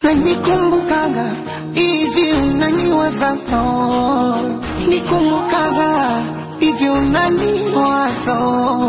Nikumbukaga hivi unaniwaza, nikumbukaga hivi unaniwaza.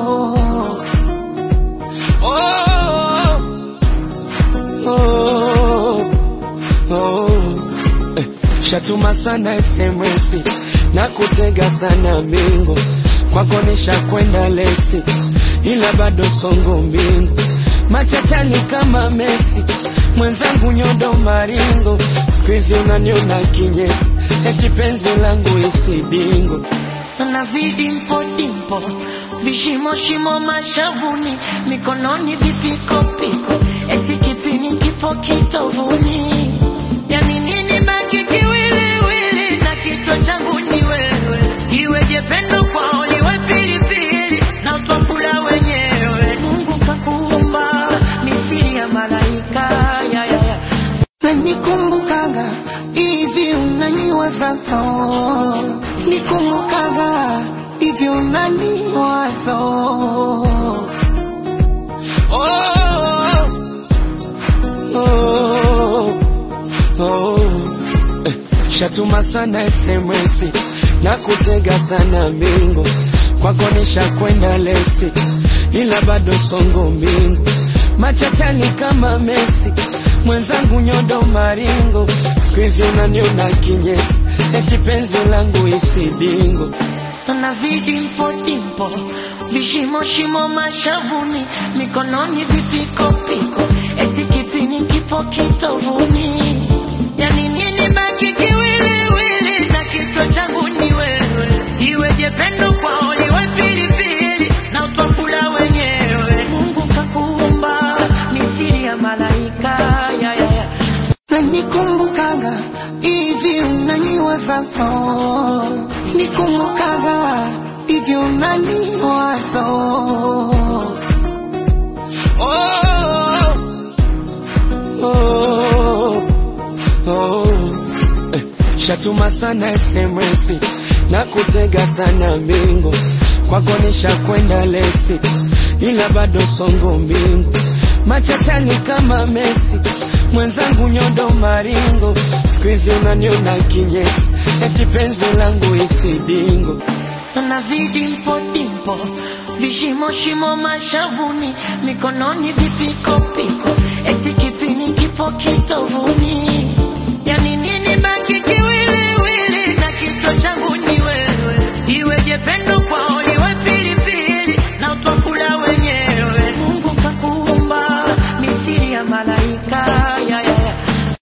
Shatuma sana SMS na kutega sana mingo, kwako nishakwenda lesi, ila bado songo mbingu. Machachani kama Messi, mwenzangu nyodo maringo. Squeeze unaniona kinyesi, eti penzi langu isidingo. Na vidimpo dimpo, vishimo shimo mashavuni, mikononi vipiko piko, eti kipini kipo kitovuni. Yani nini baki kiwiliwili, na kichwa changu ni wewe. Iweje pendo kwao liwe pilipili, na utwakula wenyewe. Mungu kakuumba mithili ya malaika, ya ya ya. Nikumbukaga hivi unaniwaza, nikumbukaga hivi unaniwaza. Shatuma sana SMS na kutega sana mingo, kwako nishakwenda lesi, ila bado songo mbingu. Machachani kama Messi, mwenzangu nyodo maringo. Squeeze unaniona kinyesi, eti penzi langu isidingo. Na vidimpo dimpo, vishimo shimo mashavuni, mikononi vipiko piko, eti kipini kipo kitovuni. Yani nini baki kiwiliwili, na kichwa changu ni wewe. Iweje pendo kwao liwe pilipili, na utwakula wenyewe. Mungu kakuumba mithili ya malaika, ya ya ya. Nikumbukaga hivi unaniwaza, nikumbukaga hivi unaniwaza. Shatuma sana SMS na kutega sana mingo, kwako nishakwenda lesi, ila bado songo mbingu. Machachani kama Messi, mwenzangu nyodo maringo. Squeeze unaniona kinyesi, eti penzi langu isidingo. Na vidimpo dimpo, vishimo shimo mashavuni, mikononi vipiko piko, eti kipini kipo kitovuni.